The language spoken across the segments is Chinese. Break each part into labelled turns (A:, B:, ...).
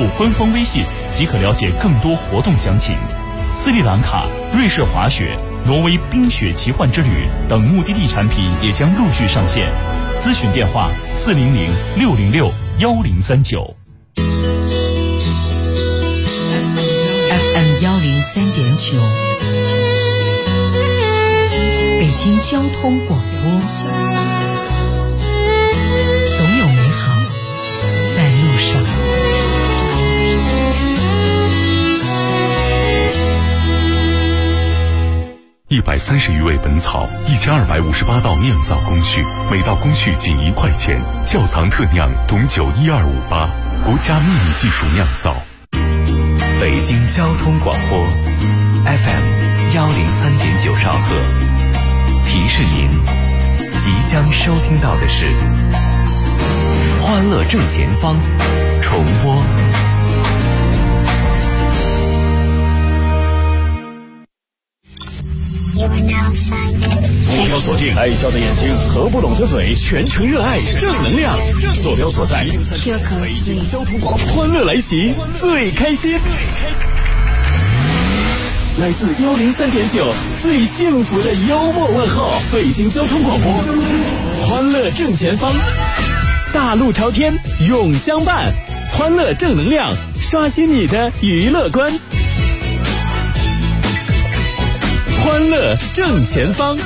A: 户官方微信即可了解更多活动详情。斯里兰卡、瑞士滑雪、挪威冰雪奇幻之旅等目的地产品也将陆续上线。咨询电话400-606-1039。
B: FM 103.9，北京交通广播，总有美好在路上。
C: 130余味本草，1258道酿造工序，每道工序仅1块钱。窖藏特酿董酒12588，国家秘密技术酿造。
D: 北京交通广播 FM 103.9兆赫，提示您即将收听到的是欢乐正前方重播。
E: 目标锁定爱笑的眼睛和不拢的嘴，全程热爱正能量。坐标所在，北京交通广播，欢乐来袭，最开心。来自103.9最幸福的幽默问候，北京交通广播，欢乐正前方，大路朝天永相伴，欢乐正能量，刷新你的娱乐观。欢乐正前方，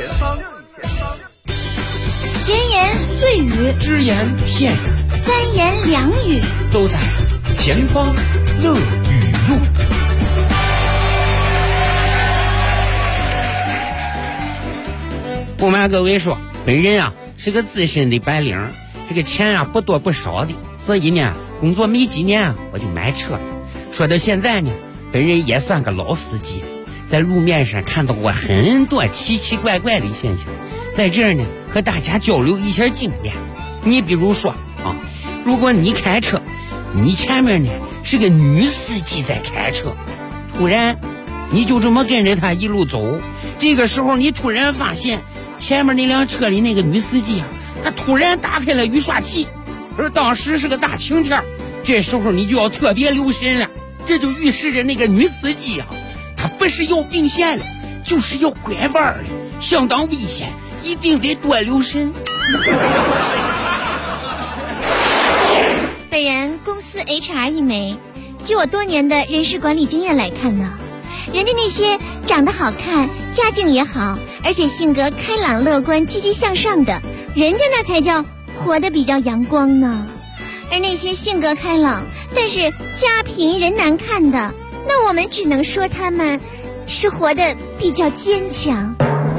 F: 闲言碎语，
G: 只言片语，
F: 三言两语，
G: 都在前方乐语录。不瞒各位说，本人啊是个资深的白领，这个钱啊不多不少的，所以呢工作没几年我就买车了。说到现在呢，本人也算个老司机了，在路面上看到过很多奇奇怪怪的现象，在这儿呢和大家交流一下经验。你比如说啊，如果你开车，你前面呢是个女司机在开车，突然你就这么跟着她一路走，这个时候你突然发现前面那辆车里那个女司机啊，她突然打开了雨刷器，而当时是个大晴天，这时候你就要特别留神了，这就预示着那个女司机啊，她不是要并线了，就是要拐弯了，相当危险，一定得多留神。
F: 本人公司 HR 一枚，据我多年的人事管理经验来看呢，人家那些长得好看、家境也好，而且性格开朗乐观、积极向上的，人家那才叫活得比较阳光呢。而那些性格开朗但是家贫人难看的，那我们只能说他们是活得比较坚强。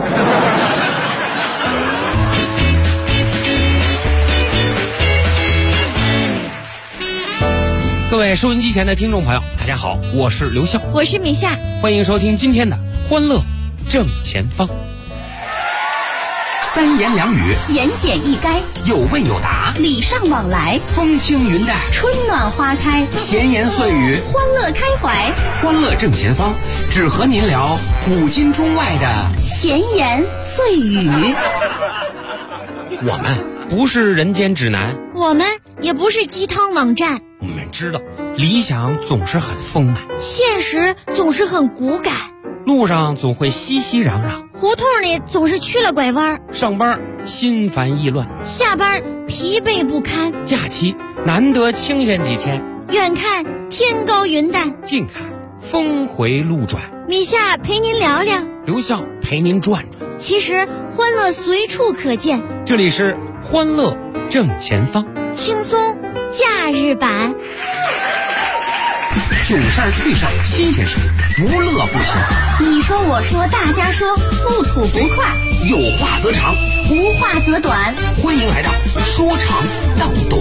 G: 各位收音机前的听众朋友，大家好，我是刘笑，
F: 我是米夏，
G: 欢迎收听今天的欢乐正前方。
D: 三言两语，
F: 言简意赅，
D: 有问有答，
F: 礼尚往来，
D: 风轻云淡，
F: 春暖花开，
D: 闲言碎语，
F: 欢乐开怀。
D: 欢乐正前方，只和您聊古今中外的
F: 闲言碎语。
G: 我们不是人间指南，
F: 我们也不是鸡汤网站，
G: 我们知道理想总是很丰满，
F: 现实总是很骨感，
G: 路上总会熙熙攘攘，
F: 胡同里总是去了拐弯，
G: 上班心烦意乱，
F: 下班疲惫不堪，
G: 假期难得清闲几天，
F: 远看天高云淡，
G: 近看峰回路转。
F: 米夏陪您聊聊，
G: 刘笑陪您转转。
F: 其实欢乐随处可见，
G: 这里是欢乐正前方，
F: 轻松假日版。
D: 囧事儿趣事儿新鲜事儿，无乐不行。
F: 你说我说大家说，不吐不快，
D: 有话则长，
F: 无话则短。
D: 欢迎来到说长道短。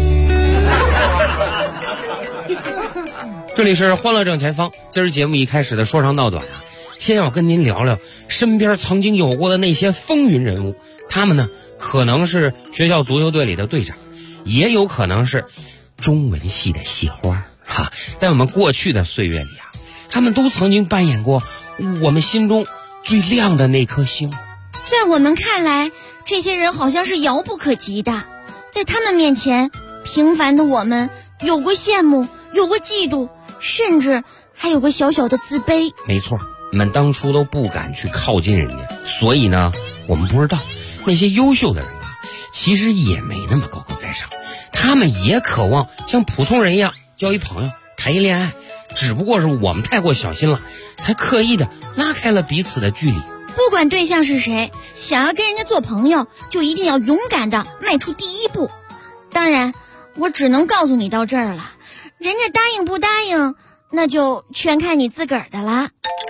G: 这里是欢乐正前方，今儿节目一开始的说长道短啊，先要跟您聊聊身边曾经有过的那些风云人物。他们呢，可能是学校足球队里的队长，也有可能是中文系的系花哈。在我们过去的岁月里啊，他们都曾经扮演过我们心中最亮的那颗星。
F: 在我们看来，这些人好像是遥不可及的，在他们面前，平凡的我们有过羡慕， 有过嫉妒，甚至还有个小小的自卑。
G: 没错，我们当初都不敢去靠近人家，所以呢，我们不知道那些优秀的人吧，其实也没那么高高在上，他们也渴望像普通人一样交一朋友，谈一恋爱，只不过是我们太过小心了，才刻意的拉开了彼此的距离。
F: 不管对象是谁，想要跟人家做朋友，就一定要勇敢的迈出第一步。当然，我只能告诉你到这儿了，人家答应不答应，那就全看你自个儿的啦。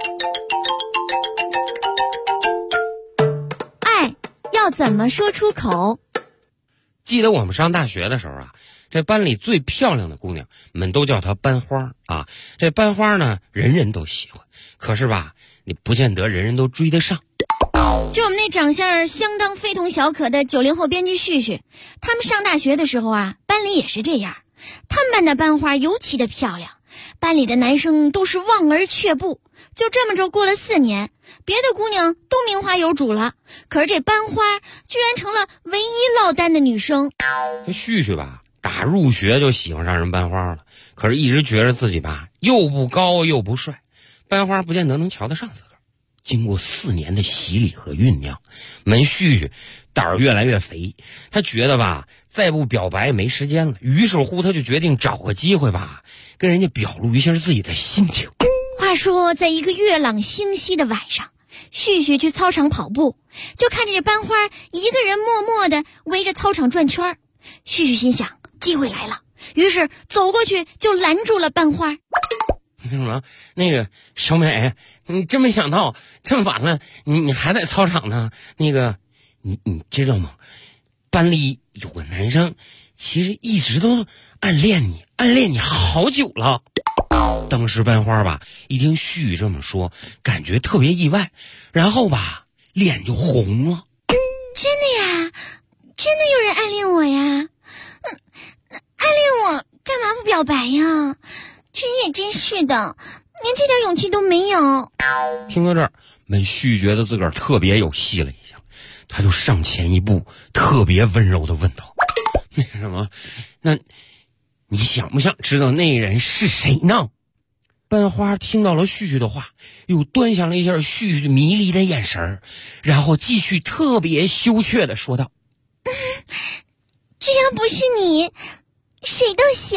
F: 爱要怎么说出口？
G: 记得我们上大学的时候啊，这班里最漂亮的姑娘们都叫她班花啊。这班花呢，人人都喜欢，可是吧，你不见得人人都追得上。
F: 就我们那长相相当非同小可的90后编辑旭旭，他们上大学的时候啊，班里也是这样。他们班的班花尤其的漂亮，班里的男生都是望而却步。就这么着过了4年，别的姑娘都名花有主了，可是这班花居然成了唯一落单的女生。
G: 这旭旭吧，打入学就喜欢上人班花了，可是一直觉得自己吧又不高又不帅，班花不见得能瞧得上自个儿。经过4年的洗礼和酝酿，门旭旭胆儿越来越肥，他觉得吧再不表白没时间了，于是乎他就决定找个机会吧跟人家表露一下自己的心情。
F: 话说在一个月朗星稀的晚上，旭旭去操场跑步，就看见这班花一个人默默地围着操场转圈。旭旭心想机会来了，于是走过去就拦住了班花。
G: 什么？那个小美，你真没想到这么晚了，你还在操场呢。那个，你知道吗？班里有个男生，其实一直都暗恋你好久了。当时班花吧，一听旭旭这么说，感觉特别意外，然后吧，脸就红了。
F: 真的呀？真的有人暗恋我呀？暗恋我干嘛不表白呀？这也真是的，连这点勇气都没有。
G: 听到这儿，门旭觉得自个儿特别有戏了一下，他就上前一步，特别温柔地问道：“那个什么，那你想不想知道那人是谁呢？”班花听到了旭旭的话，又端详了一下旭旭迷离的眼神，然后继续特别羞怯地说道：“
F: 只要不是你，谁都行。”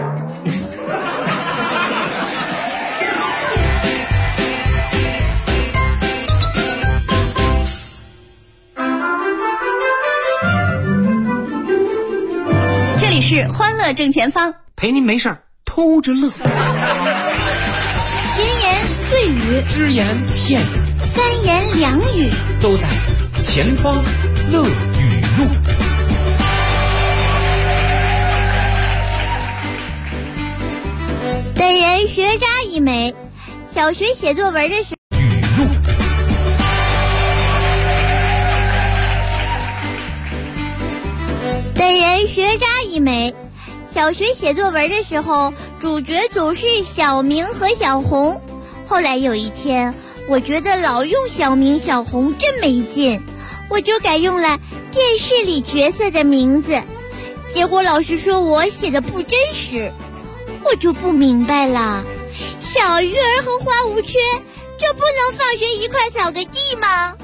F: 这里是欢乐正前方，
H: 陪您没事儿偷着乐。
F: 闲言碎语，
H: 只言片语，
F: 三言两语，
H: 都在前方乐语录。
F: 本人学渣一枚，小学写作文的时候
H: 语录。
F: 本人学渣一枚，小学写作文的时候，主角总是小明和小红。后来有一天，我觉得老用小明小红真没劲，我就改用了电视里角色的名字。结果老师说我写的不真实，我就不明白了。小鱼儿和花无缺，就不能放学一块扫个地吗？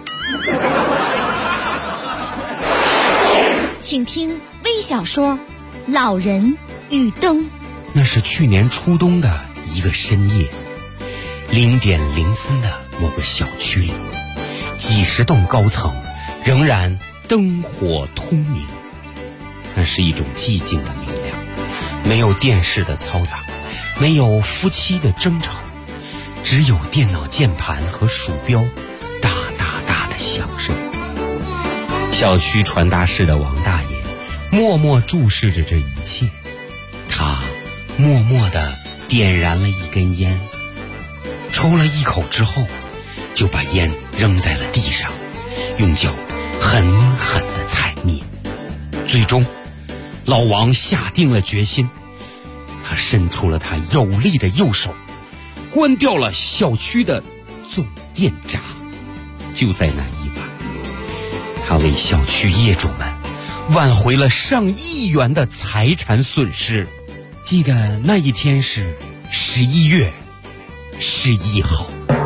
F: 请听微小说《老人与灯》。
G: 那是去年初冬的一个深夜，0点0分的某个小区里，几十栋高层仍然灯火通明。那是一种寂静的明亮，没有电视的嘈杂，没有夫妻的争吵，只有电脑键盘和鼠标哒哒哒的响声。小区传达室的王大爷默默注视着这一切，他默默地点燃了一根烟，抽了一口之后，就把烟扔在了地上，用脚狠狠地踩灭。最终，老王下定了决心，他伸出了他有力的右手，关掉了小区的总电闸。就在那一晚，他为小区业主们挽回了上亿元的财产损失， 记得那一天是11月11号。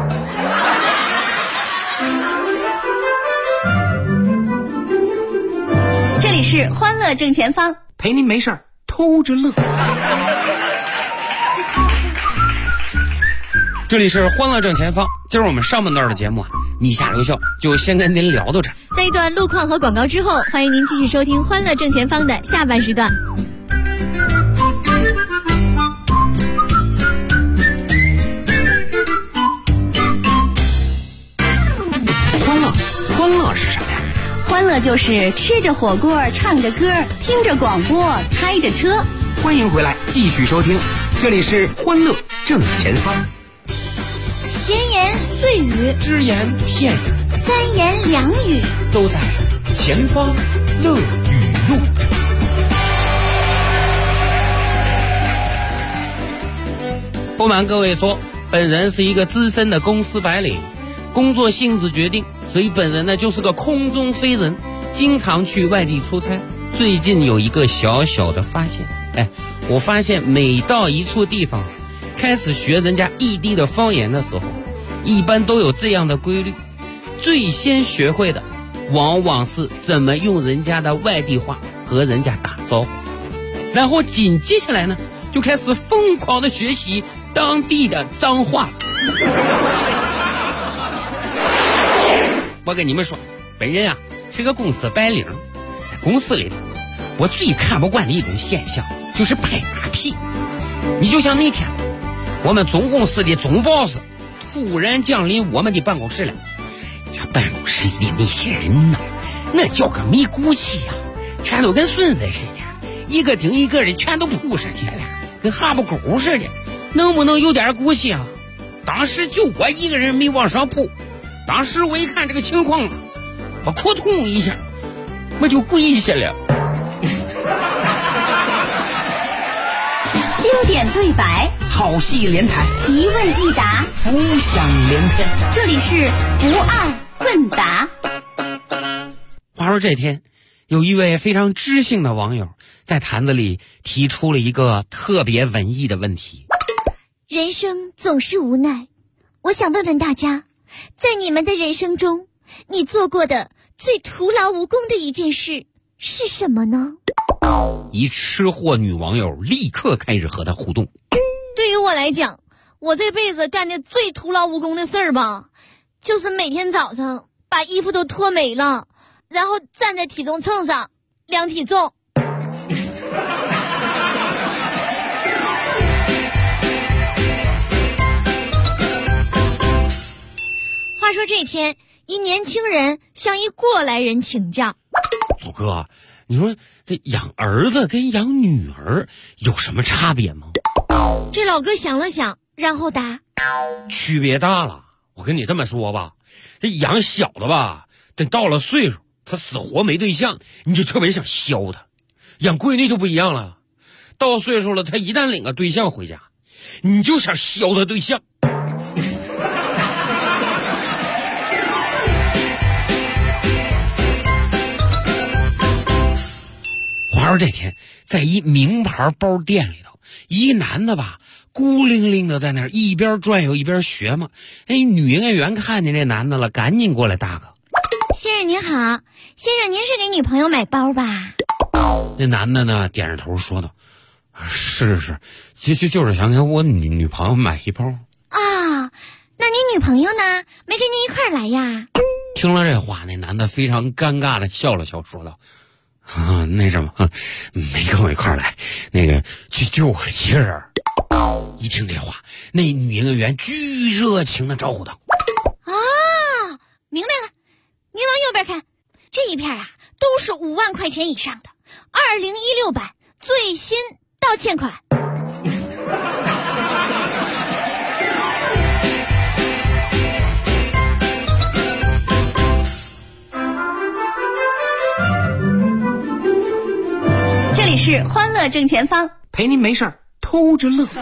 I: 这里是欢乐正前方，
H: 陪您没事儿偷着乐。
G: 这里是欢乐正前方，今儿我们上半段的节目米下留校就先跟您聊到这儿。
F: 在一段路况和广告之后，欢迎您继续收听欢乐正前方的下半时段。
H: 欢乐是什么呀？
I: 欢乐就是吃着火锅，唱着歌，听着广播，开着车。
H: 欢迎回来，继续收听，这里是欢乐正前方。
F: 闲言碎语，
H: 只言片语，
F: 三言两语，
H: 都在前方乐语录。
G: 不瞒各位说，本人是一个资深的公司白领，工作性质决定，所以本人呢就是个空中飞人，经常去外地出差。最近有一个小小的发现，我发现每到一处地方，开始学人家异地的方言的时候，一般都有这样的规律：最先学会的，往往是怎么用人家的外地话和人家打招呼，然后紧接下来呢，就开始疯狂的学习当地的脏话。我跟你们说，本人啊是个公司白领，在公司里头，我最看不惯的一种现象就是拍马屁。你就像那天，我们总公司的总 boss 突然降临我们的办公室了，这办公室里的那些人呢，那叫个没骨气呀，全都跟孙子似的，一个顶一个的全都扑上去了，跟哈巴狗似的，能不能有点骨气啊？当时就我一个人没往上扑，当时我一看这个情况，我扑通一下，我就跪下了。
I: 经典对白，
H: 好戏连台，
I: 一问一答，
H: 浮想联翩。
I: 这里是不二问答。
G: 话说这天，有一位非常知性的网友在坛子里提出了一个特别文艺的问题：
F: 人生总是无奈，我想问问大家，在你们的人生中，你做过的最徒劳无功的一件事是什么呢？
G: 一吃货女网友立刻开始和他互动。
F: 对于我来讲，我这辈子干的最徒劳无功的事儿吧，就是每天早上把衣服都脱没了，然后站在体重秤上量体重。话说这天，一年轻人向一过来人请教：
G: 祖哥，你说这养儿子跟养女儿有什么差别吗？
F: 这老哥想了想，然后答：
G: 区别大了。我跟你这么说吧，这养小的吧，等到了岁数，他死活没对象，你就特别想削他。养闺女就不一样了，到岁数了，他一旦领个对象回家，你就想削他对象。话说这天，在一名牌包店里头，一男的吧，孤零零的在那儿一边转悠一边学嘛。女营业员看见这男的了，赶紧过来大哥：
F: 先生您好，先生您是给女朋友买包吧？
G: 那男的呢点着头说道：是，就是想给我女朋友买一包。
F: 啊，那你女朋友呢？没跟您一块儿来呀？
G: 听了这话，那男的非常尴尬的笑了笑，说道：那什么，没跟我一块儿来，那个就我一个人。一听这话，那女营业员巨热情的招呼道：
F: 明白了，您往右边看，这一片啊都是5万块钱以上的2016版最新到欠款。
I: 这里是欢乐正前方，
H: 陪您没事儿偷着乐。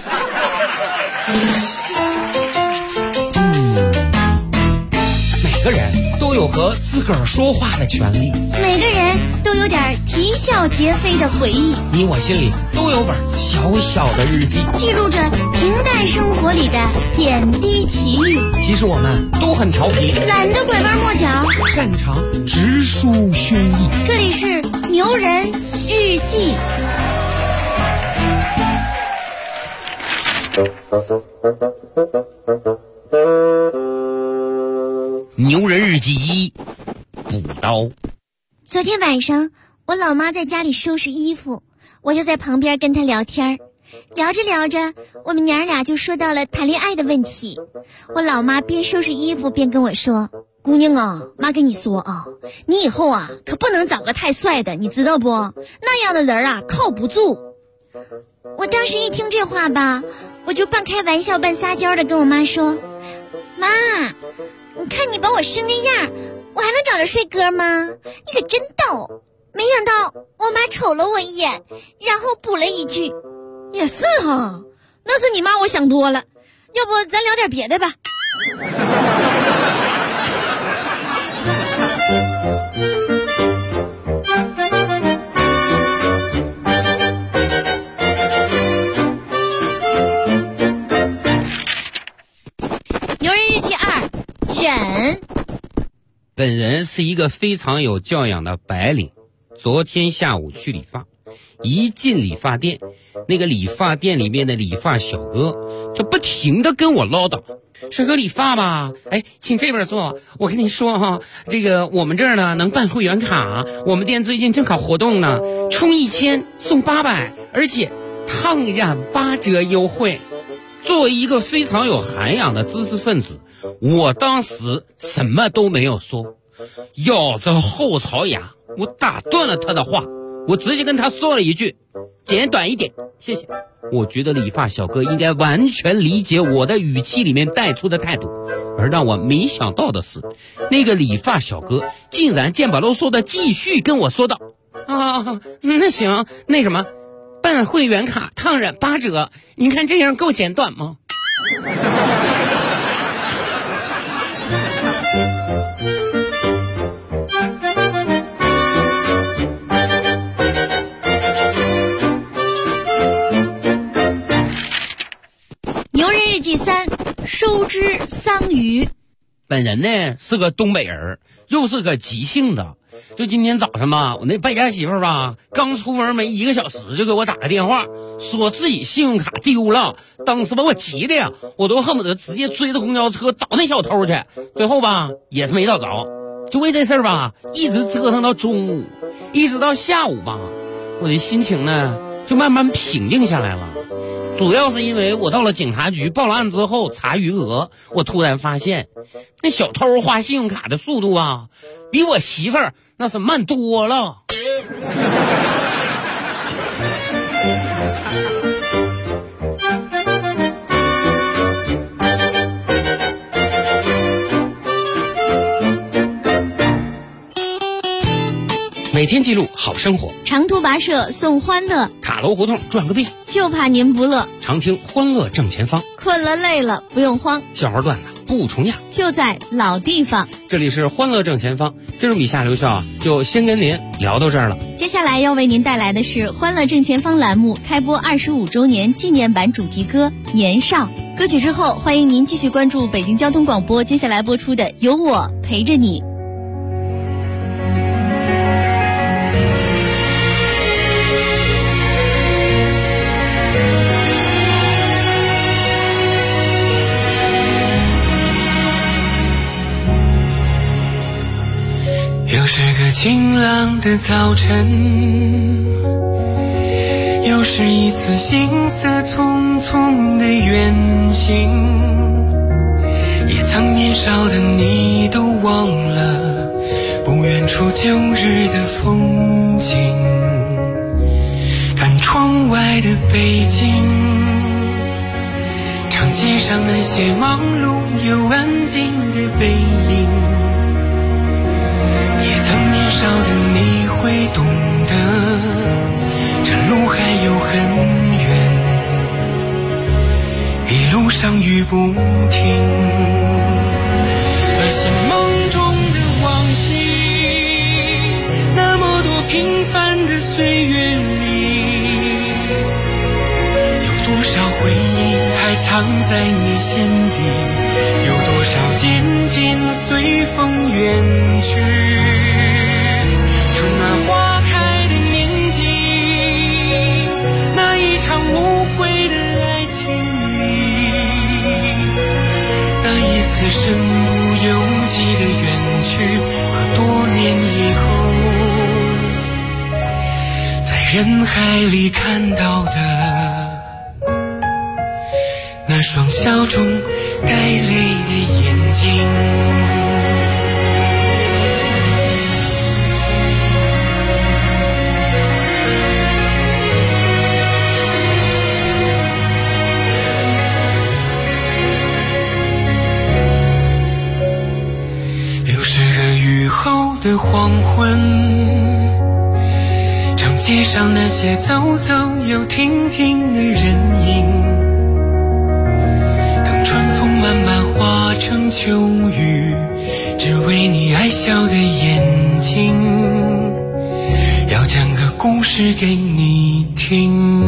G: 每个人都有和自个儿说话的权利，
F: 每个人都都有点啼笑皆非的回忆。
G: 你我心里都有本小小的日记，
F: 记录着平淡生活里的点滴奇遇。
G: 其实我们都很调皮，
F: 懒得拐弯抹角，
G: 擅长直抒胸臆。
F: 这里是牛人日记。
G: 牛人日记一，补刀。
F: 昨天晚上我老妈在家里收拾衣服，我就在旁边跟她聊天。聊着聊着，我们娘俩就说到了谈恋爱的问题。我老妈边收拾衣服边跟我说，姑娘啊，妈跟你说啊，你以后啊可不能找个太帅的，你知道不？那样的人啊靠不住。我当时一听这话吧，我就半开玩笑半撒娇的跟我妈说，妈，你看你把我生那样，我还能找着帅哥吗？你可真逗。没想到我妈瞅了我一眼，然后补了一句，也是哈，那是你妈我想多了，要不咱聊点别的吧。牛人日记2，忍。
G: 本人是一个非常有教养的白领。昨天下午去理发，一进理发店，那个理发店里面的理发小哥就不停地跟我唠叨，帅哥理发吧，哎，请这边坐。我跟你说哈，这个我们这儿呢能办会员卡，我们店最近正搞活动呢，充1000送800，而且烫染8折优惠。作为一个非常有涵养的知识分子，我当时什么都没有说，咬着后槽牙，我打断了他的话，我直接跟他说了一句，简短一点，谢谢。我觉得理发小哥应该完全理解我的语气里面带出的态度，而让我没想到的是，那个理发小哥竟然剑拔弩收的继续跟我说道，那行，那什么，办会员卡烫染8折，你看这样够简短吗？
F: 牛人日记3，收枝桑榆。
G: 本人呢是个东北人，又是个急性子。就今天早上吧，我那败家媳妇儿吧，刚出门没1个小时就给我打个电话，说自己信用卡丢了。当时把我急的呀，我都恨不得直接追着公交车找那小偷去。最后吧，也是没找着，就为这事儿吧，一直折腾到中午，一直到下午吧，我的心情呢就慢慢平静下来了。主要是因为我到了警察局报了案之后查余额，我突然发现那小偷花信用卡的速度啊，比我媳妇儿那是慢多了。每天记录好生活，
F: 长途跋涉送欢乐，
G: 塔楼胡同转个遍，
F: 就怕您不乐。
G: 常听欢乐正前方，
F: 困了累了不用慌，
G: 笑话段子不重样，
F: 就在老地方。
G: 这里是欢乐正前方，今儿米夏刘笑就先跟您聊到这儿了。
F: 接下来要为您带来的是欢乐正前方栏目开播25周年纪念版主题歌《年少》。歌曲之后，欢迎您继续关注北京交通广播接下来播出的《有我陪着你》。
J: 又是个晴朗的早晨，又是一次行色匆匆的远行，也曾年少的你都忘了不远处旧日的风景，看窗外的北京，长街上那些忙碌又安静的背影，年少的你会懂得，这路还有很远，一路上雨不停，那些梦中的往昔，那么多平凡的岁月里，有多少回忆还藏在你心底，有多少渐渐随风远去。春暖花开的年纪，那一场无悔的爱情里，那一次身不由己的远去，和多年以后在人海里看到的那双笑中带泪的眼睛。后的黄昏，长街上那些走走又停停的人影，等春风慢慢化成秋雨，只为你爱笑的眼睛，要讲个故事给你听。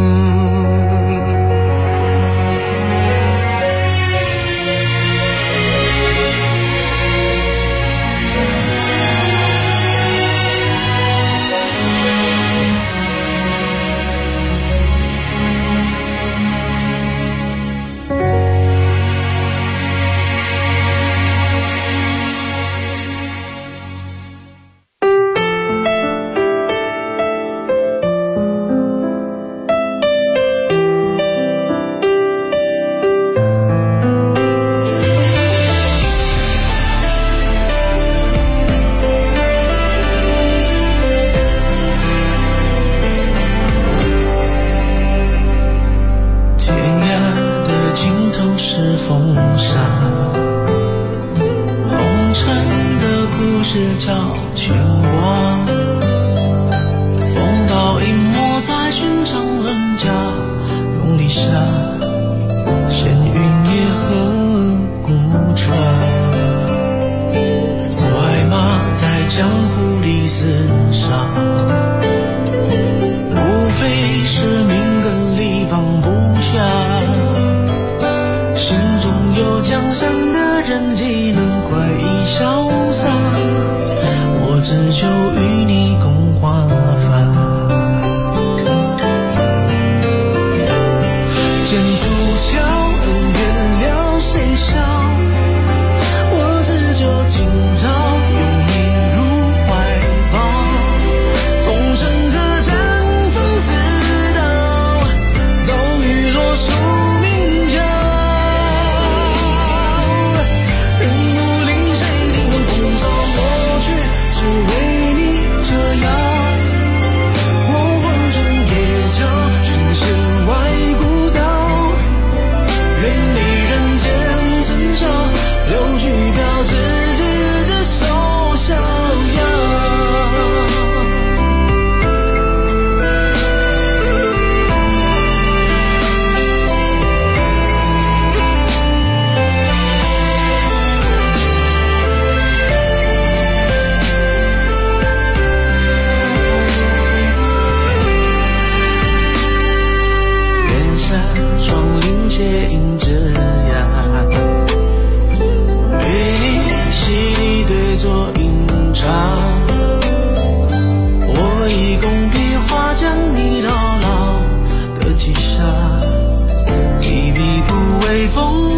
J: 风